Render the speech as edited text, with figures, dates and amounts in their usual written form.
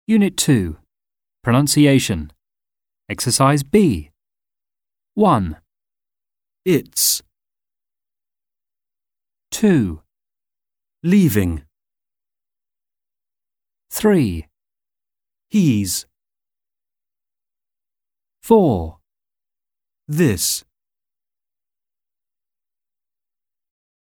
Unit 2. Pronunciation. Exercise B. 1, It's, 2, leaving, 3, he's, 4, this.